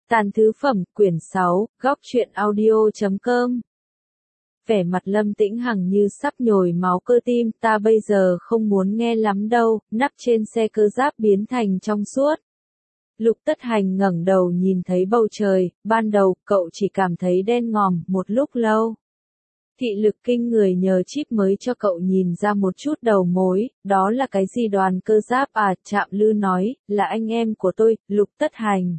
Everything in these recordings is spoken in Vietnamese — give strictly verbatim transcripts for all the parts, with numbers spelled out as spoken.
Tàn thứ phẩm, quyển sáu, góc truyện audio chấm com. Vẻ mặt Lâm Tĩnh Hằng như sắp nhồi máu cơ tim, ta bây giờ không muốn nghe lắm đâu, nắp trên xe cơ giáp biến thành trong suốt. Lục Tất Hành ngẩng đầu nhìn thấy bầu trời, ban đầu, cậu chỉ cảm thấy đen ngòm, một lúc lâu. Thị lực kinh người nhờ chip mới cho cậu nhìn ra một chút đầu mối, đó là cái gì đoàn cơ giáp à, Trạm Lư nói, là anh em của tôi, Lục Tất Hành.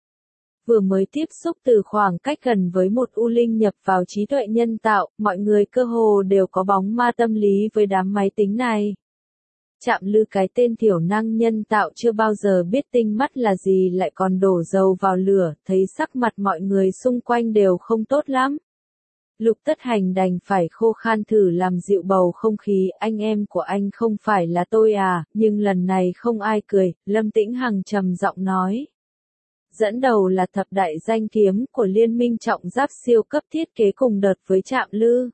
Vừa mới tiếp xúc từ khoảng cách gần với một U Linh nhập vào trí tuệ nhân tạo, mọi người cơ hồ đều có bóng ma tâm lý với đám máy tính này. Trạm Lư cái tên thiểu năng nhân tạo chưa bao giờ biết tinh mắt là gì lại còn đổ dầu vào lửa, thấy sắc mặt mọi người xung quanh đều không tốt lắm. Lục Tất Hành đành phải khô khan thử làm dịu bầu không khí, anh em của anh không phải là tôi à, nhưng lần này không ai cười, Lâm Tĩnh Hằng trầm giọng nói. Dẫn đầu là thập đại danh kiếm của Liên minh trọng giáp siêu cấp thiết kế cùng đợt với Trạm Lư.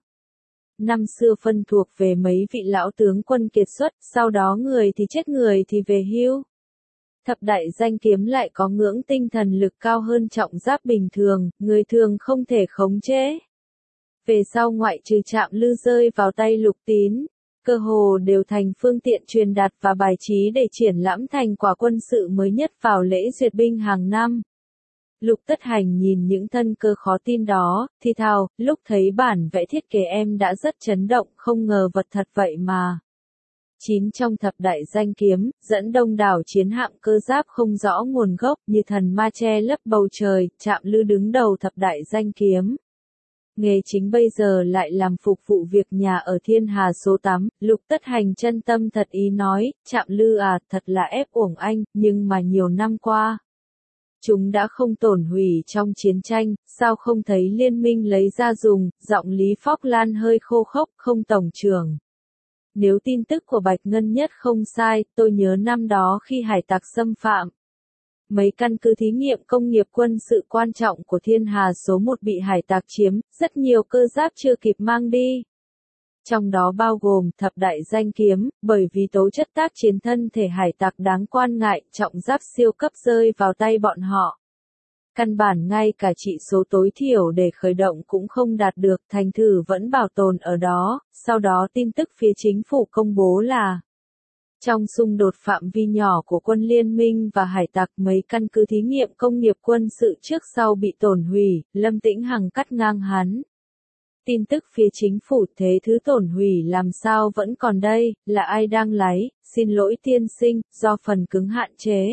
Năm xưa phân thuộc về mấy vị lão tướng quân kiệt xuất, sau đó người thì chết người thì về hưu. Thập đại danh kiếm lại có ngưỡng tinh thần lực cao hơn trọng giáp bình thường, người thường không thể khống chế. Về sau ngoại trừ Trạm Lư rơi vào tay Lục Tín, cơ hồ đều thành phương tiện truyền đạt và bài trí để triển lãm thành quả quân sự mới nhất vào lễ duyệt binh hàng năm. Lục Tất Hành nhìn những thân cơ khó tin đó, thì thào, lúc thấy bản vẽ thiết kế em đã rất chấn động, không ngờ vật thật vậy mà. Chín trong thập đại danh kiếm, dẫn đông đảo chiến hạm cơ giáp không rõ nguồn gốc như thần ma che lấp bầu trời, Trạm Lư đứng đầu thập đại danh kiếm. Nghề chính bây giờ lại làm phục vụ việc nhà ở Thiên Hà số tám, Lục Tất Hành chân tâm thật ý nói, Trạm Lư à, thật là ép uổng anh, nhưng mà nhiều năm qua. Chúng đã không tổn hủy trong chiến tranh, sao không thấy liên minh lấy ra dùng, giọng Lý Phóc Lan hơi khô khốc, không tổng trưởng. Nếu tin tức của Bạch Ngân Nhất không sai, tôi nhớ năm đó khi hải tặc xâm phạm. Mấy căn cứ thí nghiệm công nghiệp quân sự quan trọng của Thiên Hà số một bị hải tặc chiếm, rất nhiều cơ giáp chưa kịp mang đi. Trong đó bao gồm thập đại danh kiếm, bởi vì tố chất tác chiến thân thể hải tặc đáng quan ngại, trọng giáp siêu cấp rơi vào tay bọn họ. Căn bản ngay cả chỉ số tối thiểu để khởi động cũng không đạt được, thành thử vẫn bảo tồn ở đó, sau đó tin tức phía chính phủ công bố là trong xung đột phạm vi nhỏ của quân liên minh và hải tặc mấy căn cứ thí nghiệm công nghiệp quân sự trước sau bị tổn hủy, Lâm Tĩnh Hằng cắt ngang hắn. Tin tức phía chính phủ thế thứ tổn hủy làm sao vẫn còn đây, là ai đang lấy, xin lỗi tiên sinh, do phần cứng hạn chế.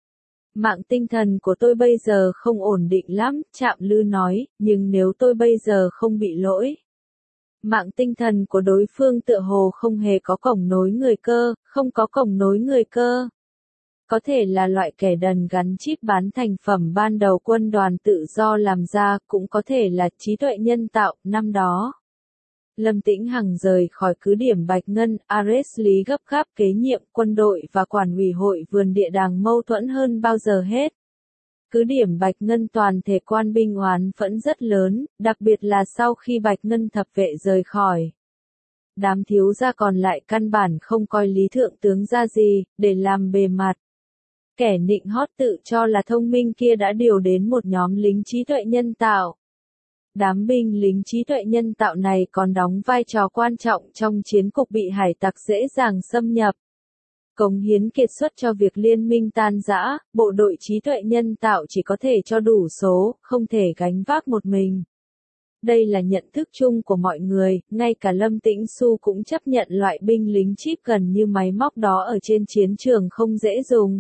Mạng tinh thần của tôi bây giờ không ổn định lắm, Trạm Lư nói, nhưng nếu tôi bây giờ không bị lỗi. Mạng tinh thần của đối phương tựa hồ không hề có cổng nối người cơ, không có cổng nối người cơ. Có thể là loại kẻ đần gắn chip bán thành phẩm ban đầu quân đoàn tự do làm ra, cũng có thể là trí tuệ nhân tạo, năm đó. Lâm Tĩnh Hằng rời khỏi cứ điểm Bạch Ngân, Ares Lý gấp gáp kế nhiệm quân đội và quản ủy hội vườn địa đàng mâu thuẫn hơn bao giờ hết. Cứ điểm Bạch Ngân toàn thể quan binh oán phẫn rất lớn, đặc biệt là sau khi Bạch Ngân thập vệ rời khỏi. Đám thiếu gia còn lại căn bản không coi Lý Thượng tướng ra gì, để làm bề mặt. Kẻ nịnh hót tự cho là thông minh kia đã điều đến một nhóm lính trí tuệ nhân tạo. Đám binh lính trí tuệ nhân tạo này còn đóng vai trò quan trọng trong chiến cục bị hải tặc dễ dàng xâm nhập. Cống hiến kiệt xuất cho việc liên minh tan rã, bộ đội trí tuệ nhân tạo chỉ có thể cho đủ số, không thể gánh vác một mình. Đây là nhận thức chung của mọi người, ngay cả Lâm Tĩnh Xu cũng chấp nhận loại binh lính chip gần như máy móc đó ở trên chiến trường không dễ dùng.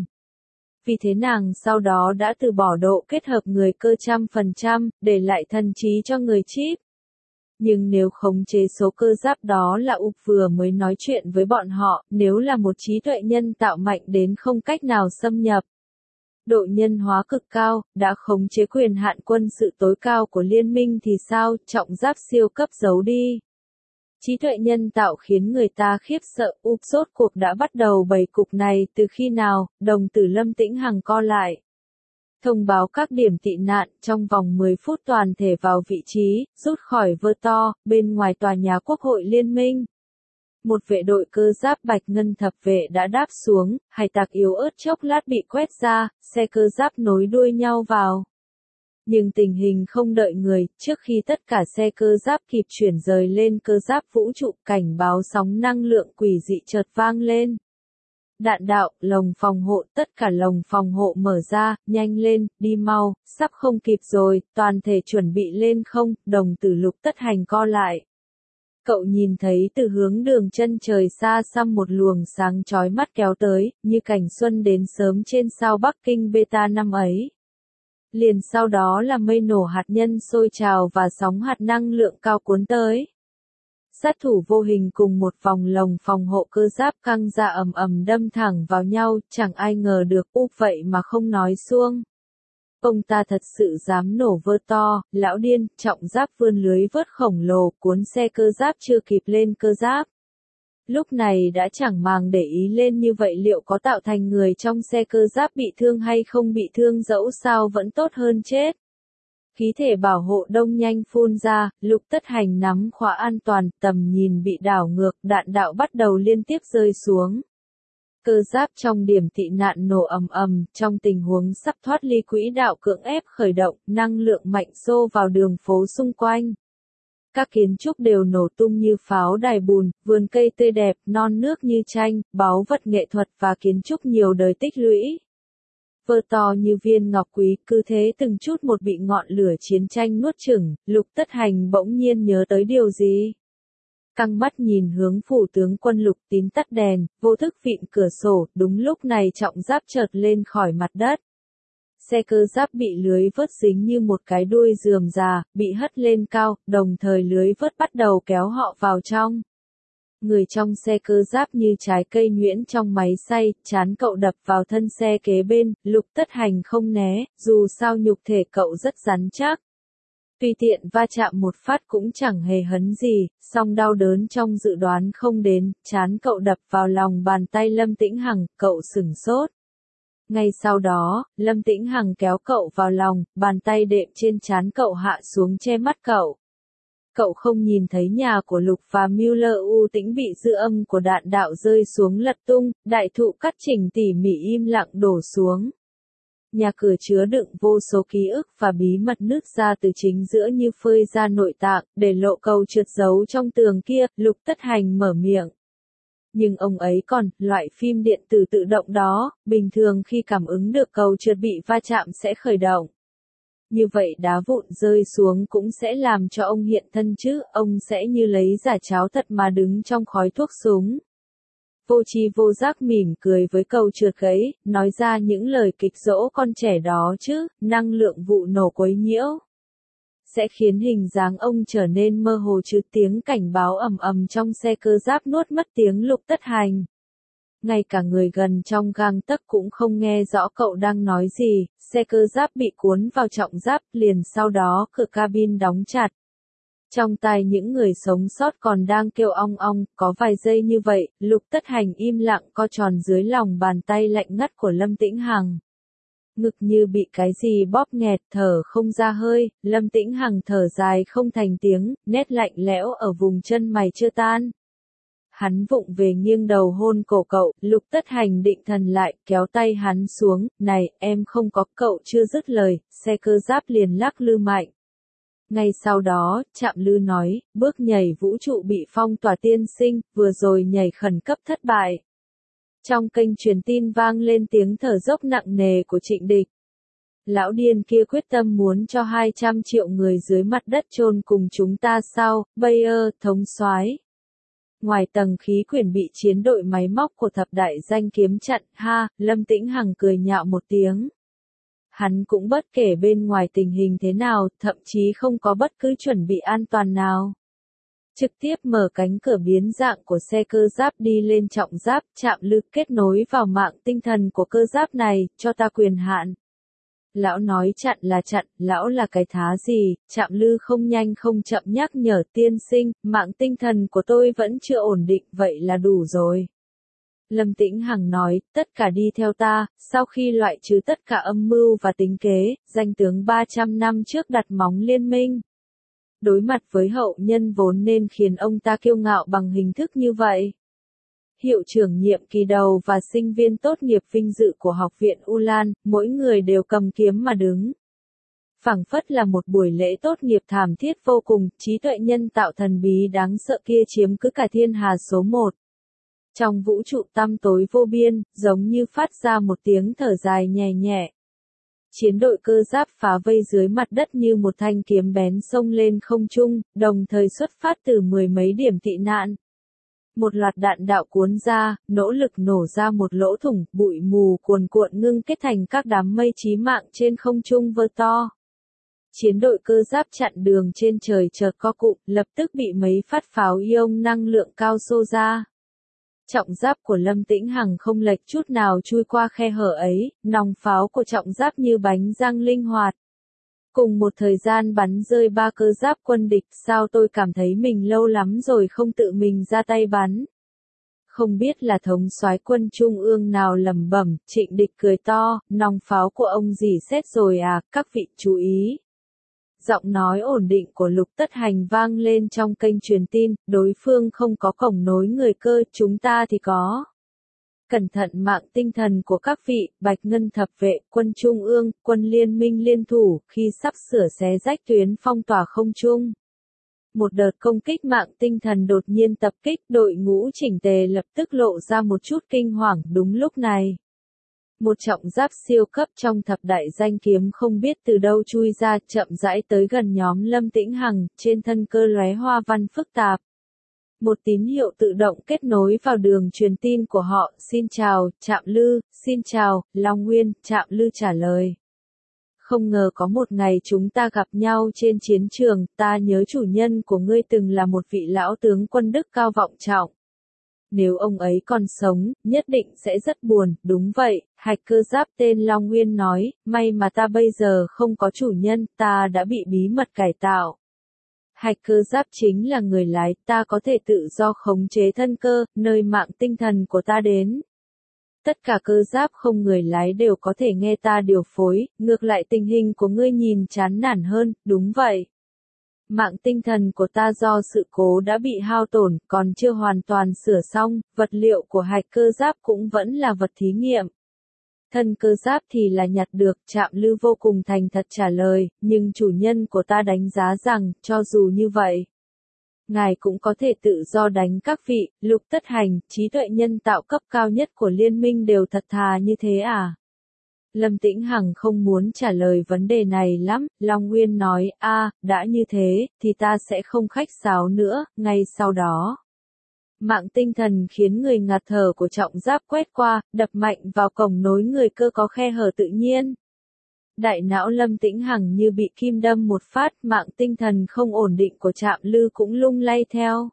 Vì thế nàng sau đó đã từ bỏ độ kết hợp người cơ trăm phần trăm, để lại thần trí cho người chip. Nhưng nếu khống chế số cơ giáp đó là Úc vừa mới nói chuyện với bọn họ, nếu là một trí tuệ nhân tạo mạnh đến không cách nào xâm nhập. Độ nhân hóa cực cao, đã khống chế quyền hạn quân sự tối cao của liên minh thì sao, trọng giáp siêu cấp giấu đi. Trí tuệ nhân tạo khiến người ta khiếp sợ, úp rốt cuộc đã bắt đầu bày cục này từ khi nào, đồng tử Lâm Tĩnh Hằng co lại. Thông báo các điểm tị nạn, trong vòng mười phút toàn thể vào vị trí, rút khỏi vơ to, bên ngoài tòa nhà Quốc hội Liên minh. Một vệ đội cơ giáp Bạch Ngân thập vệ đã đáp xuống, hải tặc yếu ớt chốc lát bị quét ra, xe cơ giáp nối đuôi nhau vào. Nhưng tình hình không đợi người, trước khi tất cả xe cơ giáp kịp chuyển rời lên cơ giáp vũ trụ, cảnh báo sóng năng lượng quỷ dị chợt vang lên. Đạn đạo, lồng phòng hộ, tất cả lồng phòng hộ mở ra, nhanh lên, đi mau, sắp không kịp rồi, toàn thể chuẩn bị lên không, đồng tử Lục Tất Hành co lại. Cậu nhìn thấy từ hướng đường chân trời xa xăm một luồng sáng chói mắt kéo tới, như cảnh xuân đến sớm trên sao Bắc Kinh Beta năm ấy. Liền sau đó là mây nổ hạt nhân sôi trào và sóng hạt năng lượng cao cuốn tới. Sát thủ vô hình cùng một vòng lồng phòng hộ cơ giáp căng ra ầm ầm đâm thẳng vào nhau, chẳng ai ngờ được, úp vậy mà không nói suông. Ông ta thật sự dám nổ vơ to, lão điên, trọng giáp vươn lưới vớt khổng lồ, cuốn xe cơ giáp chưa kịp lên cơ giáp. Lúc này đã chẳng màng để ý lên như vậy liệu có tạo thành người trong xe cơ giáp bị thương hay không bị thương, dẫu sao vẫn tốt hơn chết. Khí thể bảo hộ đông nhanh phun ra, Lục Tất Hành nắm khóa an toàn, tầm nhìn bị đảo ngược, đạn đạo bắt đầu liên tiếp rơi xuống. Cơ giáp trong điểm tị nạn nổ ầm ầm, trong tình huống sắp thoát ly quỹ đạo cưỡng ép khởi động, năng lượng mạnh xô vào đường phố xung quanh. Các kiến trúc đều nổ tung như pháo đài bùn, vườn cây tươi đẹp, non nước như tranh, báu vật nghệ thuật và kiến trúc nhiều đời tích lũy. Vơ to như viên ngọc quý, cứ thế từng chút một bị ngọn lửa chiến tranh nuốt chửng, Lục Tất Hành bỗng nhiên nhớ tới điều gì. Căng mắt nhìn hướng phủ tướng quân Lục Tín tắt đèn, vô thức vịn cửa sổ, đúng lúc này trọng giáp chợt lên khỏi mặt đất. Xe cơ giáp bị lưới vớt dính như một cái đuôi rườm rà, bị hất lên cao, đồng thời lưới vớt bắt đầu kéo họ vào trong. Người trong xe cơ giáp như trái cây nhuyễn trong máy xay, chán cậu đập vào thân xe kế bên, Lục Tất Hành không né, dù sao nhục thể cậu rất rắn chắc. Tùy tiện va chạm một phát cũng chẳng hề hấn gì, song đau đớn trong dự đoán không đến, chán cậu đập vào lòng bàn tay Lâm Tĩnh Hằng, cậu sửng sốt. Ngay sau đó, Lâm Tĩnh Hằng kéo cậu vào lòng, bàn tay đệm trên trán cậu hạ xuống che mắt cậu. Cậu không nhìn thấy nhà của Lục và Müller u tĩnh bị dư âm của đạn đạo rơi xuống lật tung, đại thụ cắt chỉnh tỉ mỉ im lặng đổ xuống. Nhà cửa chứa đựng vô số ký ức và bí mật nứt ra từ chính giữa như phơi ra nội tạng, để lộ cầu trượt giấu trong tường kia, Lục Tất Hành mở miệng. Nhưng ông ấy còn, loại phim điện tử tự động đó, bình thường khi cảm ứng được cầu trượt bị va chạm sẽ khởi động. Như vậy đá vụn rơi xuống cũng sẽ làm cho ông hiện thân chứ, ông sẽ như lấy giả cháo thật mà đứng trong khói thuốc súng. Vô tri vô giác mỉm cười với cầu trượt gãy, nói ra những lời kịch dỗ con trẻ đó chứ, năng lượng vụ nổ quấy nhiễu. Sẽ khiến hình dáng ông trở nên mơ hồ chứ, tiếng cảnh báo ầm ầm trong xe cơ giáp nuốt mất tiếng Lục Tất Hành. Ngay cả người gần trong gang tấc cũng không nghe rõ cậu đang nói gì, xe cơ giáp bị cuốn vào trọng giáp, liền sau đó cửa cabin đóng chặt. Trong tai những người sống sót còn đang kêu ong ong, có vài giây như vậy, Lục Tất Hành im lặng co tròn dưới lòng bàn tay lạnh ngắt của Lâm Tĩnh Hằng. Ngực như bị cái gì bóp nghẹt, thở không ra hơi, Lâm Tĩnh Hằng thở dài không thành tiếng, nét lạnh lẽo ở vùng chân mày chưa tan. Hắn vụng về nghiêng đầu hôn cổ cậu, Lục Tất Hành định thần lại, kéo tay hắn xuống, này, em không có, cậu chưa dứt lời, xe cơ giáp liền lắc lư mạnh. Ngay sau đó, Trạm Lư nói, bước nhảy vũ trụ bị phong tỏa tiên sinh, vừa rồi nhảy khẩn cấp thất bại. Trong kênh truyền tin vang lên tiếng thở dốc nặng nề của Trịnh Địch. Lão điên kia quyết tâm muốn cho hai trăm triệu người dưới mặt đất chôn cùng chúng ta sao, Bayer, thống soái. Ngoài tầng khí quyển bị chiến đội máy móc của thập đại danh kiếm chặn, ha, Lâm Tĩnh Hằng cười nhạo một tiếng. Hắn cũng bất kể bên ngoài tình hình thế nào, thậm chí không có bất cứ chuẩn bị an toàn nào. Trực tiếp mở cánh cửa biến dạng của xe cơ giáp đi lên trọng giáp, Trạm Lư kết nối vào mạng tinh thần của cơ giáp này, cho ta quyền hạn. Lão nói chặn là chặn, lão là cái thá gì, Trạm Lư không nhanh không chậm nhắc nhở tiên sinh, mạng tinh thần của tôi vẫn chưa ổn định, vậy là đủ rồi. Lâm Tĩnh Hằng nói, tất cả đi theo ta, sau khi loại trừ tất cả âm mưu và tính kế, danh tướng ba trăm năm trước đặt móng liên minh. Đối mặt với hậu nhân vốn nên khiến ông ta kiêu ngạo bằng hình thức như vậy. Hiệu trưởng nhiệm kỳ đầu và sinh viên tốt nghiệp vinh dự của học viện Ulan, mỗi người đều cầm kiếm mà đứng. Phảng phất là một buổi lễ tốt nghiệp thảm thiết vô cùng, trí tuệ nhân tạo thần bí đáng sợ kia chiếm cứ cả thiên hà số một. Trong vũ trụ tăm tối vô biên, giống như phát ra một tiếng thở dài nhẹ nhẹ. Chiến đội cơ giáp phá vây dưới mặt đất như một thanh kiếm bén xông lên không trung, đồng thời xuất phát từ mười mấy điểm tị nạn. Một loạt đạn đạo cuốn ra, nỗ lực nổ ra một lỗ thủng, bụi mù cuồn cuộn ngưng kết thành các đám mây chí mạng trên không trung vơ to. Chiến đội cơ giáp chặn đường trên trời chợt co cụm, lập tức bị mấy phát pháo ion năng lượng cao xô ra. Trọng giáp của Lâm Tĩnh Hằng không lệch chút nào chui qua khe hở ấy, nòng pháo của trọng giáp như bánh răng linh hoạt. Cùng một thời gian bắn rơi ba cơ giáp quân địch, sao tôi cảm thấy mình lâu lắm rồi không tự mình ra tay bắn. Không biết là thống soái quân trung ương nào lẩm bẩm, Trịnh Địch cười to, nòng pháo của ông dỉ xét rồi à, các vị chú ý. Giọng nói ổn định của Lục Tất Hành vang lên trong kênh truyền tin, đối phương không có cổng nối người cơ, chúng ta thì có. Cẩn thận mạng tinh thần của các vị, Bạch Ngân thập vệ, quân trung ương, quân liên minh liên thủ, khi sắp sửa xé rách tuyến phong tỏa không trung. Một đợt công kích mạng tinh thần đột nhiên tập kích, đội ngũ chỉnh tề lập tức lộ ra một chút kinh hoàng đúng lúc này. Một trọng giáp siêu cấp trong thập đại danh kiếm không biết từ đâu chui ra, chậm rãi tới gần nhóm Lâm Tĩnh Hằng, trên thân cơ lóe hoa văn phức tạp. Một tín hiệu tự động kết nối vào đường truyền tin của họ, xin chào, Trạm Lư, xin chào, Long Nguyên, Trạm Lư trả lời. Không ngờ có một ngày chúng ta gặp nhau trên chiến trường, ta nhớ chủ nhân của ngươi từng là một vị lão tướng quân đức cao vọng trọng. Nếu ông ấy còn sống, nhất định sẽ rất buồn, đúng vậy, hạch cơ giáp tên Long Nguyên nói, may mà ta bây giờ không có chủ nhân, ta đã bị bí mật cải tạo. Hạch cơ giáp chính là người lái, ta có thể tự do khống chế thân cơ, nơi mạng tinh thần của ta đến. Tất cả cơ giáp không người lái đều có thể nghe ta điều phối, ngược lại tình hình của ngươi nhìn chán nản hơn, đúng vậy. Mạng tinh thần của ta do sự cố đã bị hao tổn, còn chưa hoàn toàn sửa xong, vật liệu của hạch cơ giáp cũng vẫn là vật thí nghiệm. Thân cơ giáp thì là nhặt được, Trạm Lư vô cùng thành thật trả lời, nhưng chủ nhân của ta đánh giá rằng, cho dù như vậy, ngài cũng có thể tự do đánh các vị, Lục Tất Hành, trí tuệ nhân tạo cấp cao nhất của liên minh đều thật thà như thế à? Lâm Tĩnh Hằng không muốn trả lời vấn đề này lắm, Long Nguyên nói, a, đã như thế, thì ta sẽ không khách sáo nữa, ngay sau đó. Mạng tinh thần khiến người ngạt thở của trọng giáp quét qua, đập mạnh vào cổng nối người cơ có khe hở tự nhiên. Đại não Lâm Tĩnh Hằng như bị kim đâm một phát, mạng tinh thần không ổn định của Trạm Lư cũng lung lay theo.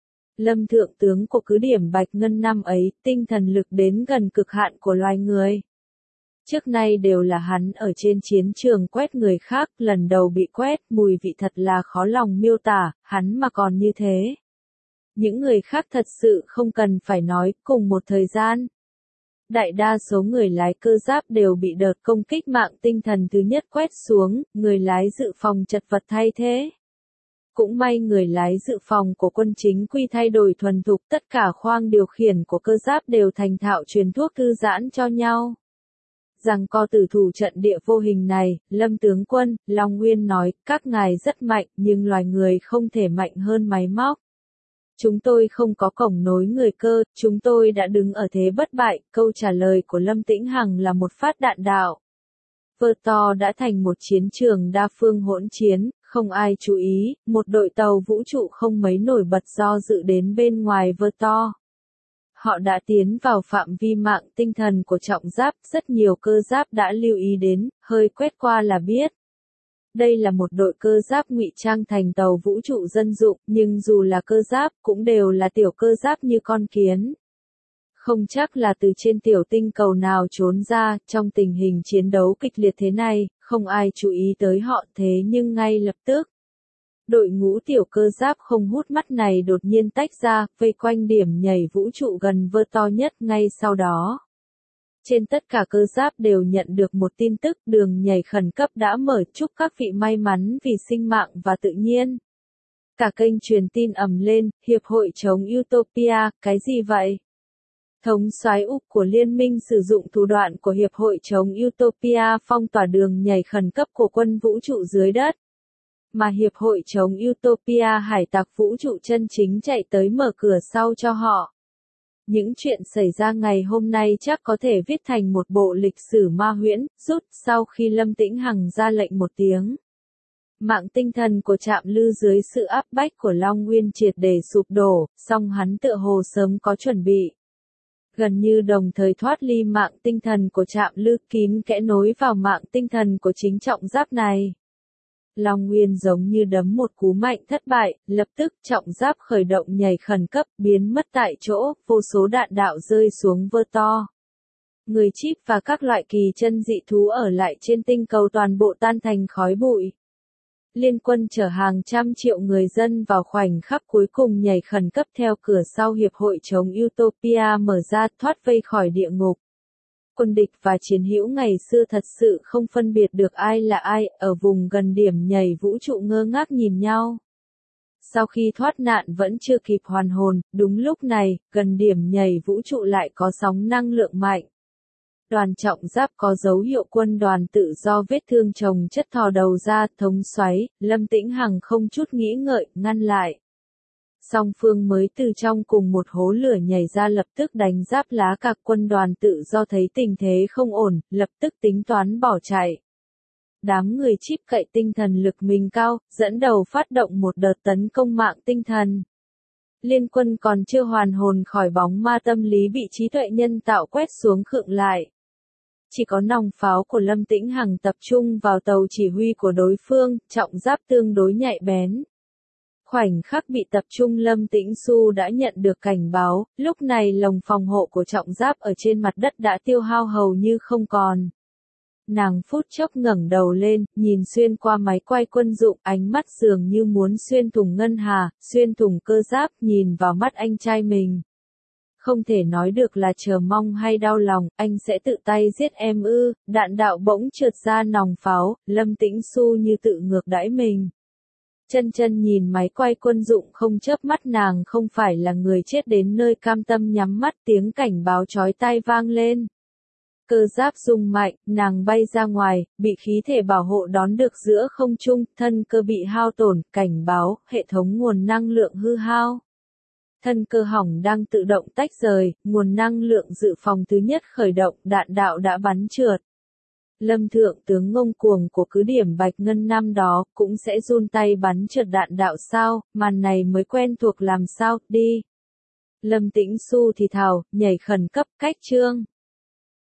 Lâm thượng tướng của cứ điểm Bạch Ngân năm ấy, tinh thần lực đến gần cực hạn của loài người. Trước nay đều là hắn ở trên chiến trường quét người khác, lần đầu bị quét, mùi vị thật là khó lòng miêu tả, hắn mà còn như thế. Những người khác thật sự không cần phải nói, cùng một thời gian. Đại đa số người lái cơ giáp đều bị đợt công kích mạng tinh thần thứ nhất quét xuống, người lái dự phòng chật vật thay thế. Cũng may người lái dự phòng của quân chính quy thay đổi thuần thục, tất cả khoang điều khiển của cơ giáp đều thành thạo truyền thuốc thư giãn cho nhau. Rằng co tử thủ trận địa vô hình này, Lâm tướng quân, Long Nguyên nói, các ngài rất mạnh, nhưng loài người không thể mạnh hơn máy móc. Chúng tôi không có cổng nối người cơ, chúng tôi đã đứng ở thế bất bại, câu trả lời của Lâm Tĩnh Hằng là một phát đạn đạo. Vơ to đã thành một chiến trường đa phương hỗn chiến, không ai chú ý, một đội tàu vũ trụ không mấy nổi bật do dự đến bên ngoài vơ to. Họ đã tiến vào phạm vi mạng tinh thần của trọng giáp, rất nhiều cơ giáp đã lưu ý đến, hơi quét qua là biết. Đây là một đội cơ giáp ngụy trang thành tàu vũ trụ dân dụng, nhưng dù là cơ giáp, cũng đều là tiểu cơ giáp như con kiến. Không chắc là từ trên tiểu tinh cầu nào trốn ra, trong tình hình chiến đấu kịch liệt thế này, không ai chú ý tới họ thế nhưng ngay lập tức. Đội ngũ tiểu cơ giáp không hút mắt này đột nhiên tách ra, vây quanh điểm nhảy vũ trụ gần vơ to nhất ngay sau đó. Trên tất cả cơ giáp đều nhận được một tin tức, đường nhảy khẩn cấp đã mở, chúc các vị may mắn vì sinh mạng và tự nhiên. Cả kênh truyền tin ầm lên, Hiệp hội chống Utopia, cái gì vậy? Thống soái Úc của liên minh sử dụng thủ đoạn của Hiệp hội chống Utopia phong tỏa đường nhảy khẩn cấp của quân vũ trụ dưới đất. Mà Hiệp hội chống Utopia hải tặc vũ trụ chân chính chạy tới mở cửa sau cho họ. Những chuyện xảy ra ngày hôm nay chắc có thể viết thành một bộ lịch sử ma huyễn, rút sau khi Lâm Tĩnh Hằng ra lệnh một tiếng. Mạng tinh thần của Trạm Lư dưới sự áp bách của Long Nguyên triệt để sụp đổ, song hắn tựa hồ sớm có chuẩn bị. Gần như đồng thời thoát ly mạng tinh thần của Trạm Lư kín kẽ nối vào mạng tinh thần của chính trọng giáp này. Long Nguyên giống như đấm một cú mạnh thất bại, lập tức trọng giáp khởi động nhảy khẩn cấp, biến mất tại chỗ, vô số đạn đạo rơi xuống vơ to. Người chip và các loại kỳ chân dị thú ở lại trên tinh cầu toàn bộ tan thành khói bụi. Liên quân chở hàng trăm triệu người dân vào khoảnh khắc cuối cùng nhảy khẩn cấp theo cửa sau Hiệp hội chống Utopia mở ra thoát vây khỏi địa ngục. Quân địch và chiến hữu ngày xưa thật sự không phân biệt được ai là ai, ở vùng gần điểm nhảy vũ trụ ngơ ngác nhìn nhau. Sau khi thoát nạn vẫn chưa kịp hoàn hồn, đúng lúc này, gần điểm nhảy vũ trụ lại có sóng năng lượng mạnh. Đoàn trọng giáp có dấu hiệu quân đoàn tự do vết thương chồng chất thò đầu ra, thống soái, Lâm Tĩnh Hằng không chút nghĩ ngợi, ngăn lại. Song phương mới từ trong cùng một hố lửa nhảy ra lập tức đánh giáp lá cạc quân đoàn tự do thấy tình thế không ổn, lập tức tính toán bỏ chạy. Đám người chip cậy tinh thần lực mình cao, dẫn đầu phát động một đợt tấn công mạng tinh thần. Liên quân còn chưa hoàn hồn khỏi bóng ma tâm lý bị trí tuệ nhân tạo quét xuống khựng lại. Chỉ có nòng pháo của Lâm Tĩnh Hằng tập trung vào tàu chỉ huy của đối phương, trọng giáp tương đối nhạy bén. Khoảnh khắc bị tập trung Lâm Tĩnh Xu đã nhận được cảnh báo, lúc này lồng phòng hộ của trọng giáp ở trên mặt đất đã tiêu hao hầu như không còn. Nàng phút chốc ngẩng đầu lên, nhìn xuyên qua máy quay quân dụng, ánh mắt dường như muốn xuyên thủng ngân hà, xuyên thủng cơ giáp, nhìn vào mắt anh trai mình. Không thể nói được là chờ mong hay đau lòng, anh sẽ tự tay giết em ư, đạn đạo bỗng trượt ra nòng pháo, Lâm Tĩnh Xu như tự ngược đãi mình. Chân chân nhìn máy quay quân dụng không chớp mắt, nàng không phải là người chết đến nơi cam tâm nhắm mắt, tiếng cảnh báo chói tai vang lên. Cơ giáp rung mạnh, nàng bay ra ngoài, bị khí thể bảo hộ đón được giữa không trung, thân cơ bị hao tổn, cảnh báo, hệ thống nguồn năng lượng hư hao. Thân cơ hỏng đang tự động tách rời, nguồn năng lượng dự phòng thứ nhất khởi động, đạn đạo đã bắn trượt. Lâm thượng tướng ngông cuồng của cứ điểm Bạch Ngân năm đó, cũng sẽ run tay bắn trượt đạn đạo sao, màn này mới quen thuộc làm sao, đi. Lâm Tĩnh Xu thì thào, nhảy khẩn cấp, cách chương.